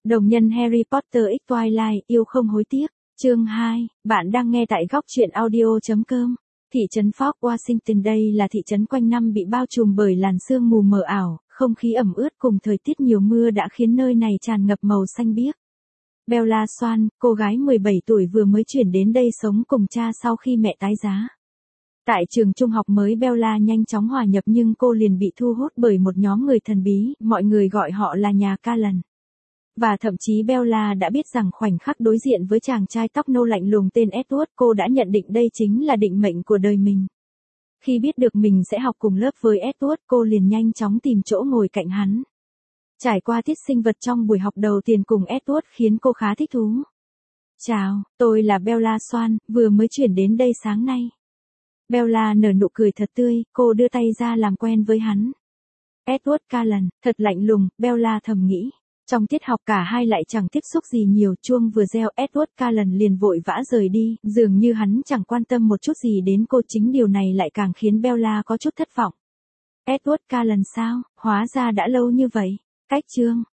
Đồng nhân Harry Potter X Twilight, yêu không hối tiếc. Chương 2, bạn đang nghe tại góc truyện audio.com. Thị trấn Fort Washington đây là thị trấn quanh năm bị bao trùm bởi làn sương mù mờ ảo, không khí ẩm ướt cùng thời tiết nhiều mưa đã khiến nơi này tràn ngập màu xanh biếc. Bella Swan, cô gái 17 tuổi vừa mới chuyển đến đây sống cùng cha sau khi mẹ tái giá. Tại trường trung học mới Bella nhanh chóng hòa nhập nhưng cô liền bị thu hút bởi một nhóm người thần bí, mọi người gọi họ là nhà Cullen. Và thậm chí Bella đã biết rằng khoảnh khắc đối diện với chàng trai tóc nâu lạnh lùng tên Edward, cô đã nhận định đây chính là định mệnh của đời mình. Khi biết được mình sẽ học cùng lớp với Edward, cô liền nhanh chóng tìm chỗ ngồi cạnh hắn. Trải qua tiết sinh vật trong buổi học đầu tiên cùng Edward khiến cô khá thích thú. Chào, tôi là Bella Swan, vừa mới chuyển đến đây sáng nay. Bella nở nụ cười thật tươi, cô đưa tay ra làm quen với hắn. Edward Cullen, thật lạnh lùng, Bella thầm nghĩ. Trong tiết học cả hai lại chẳng tiếp xúc gì nhiều, chuông vừa reo Edward Cullen liền vội vã rời đi, dường như hắn chẳng quan tâm một chút gì đến cô, chính điều này lại càng khiến Bella có chút thất vọng. Edward Cullen sao, hóa ra đã lâu như vậy. Cách chương,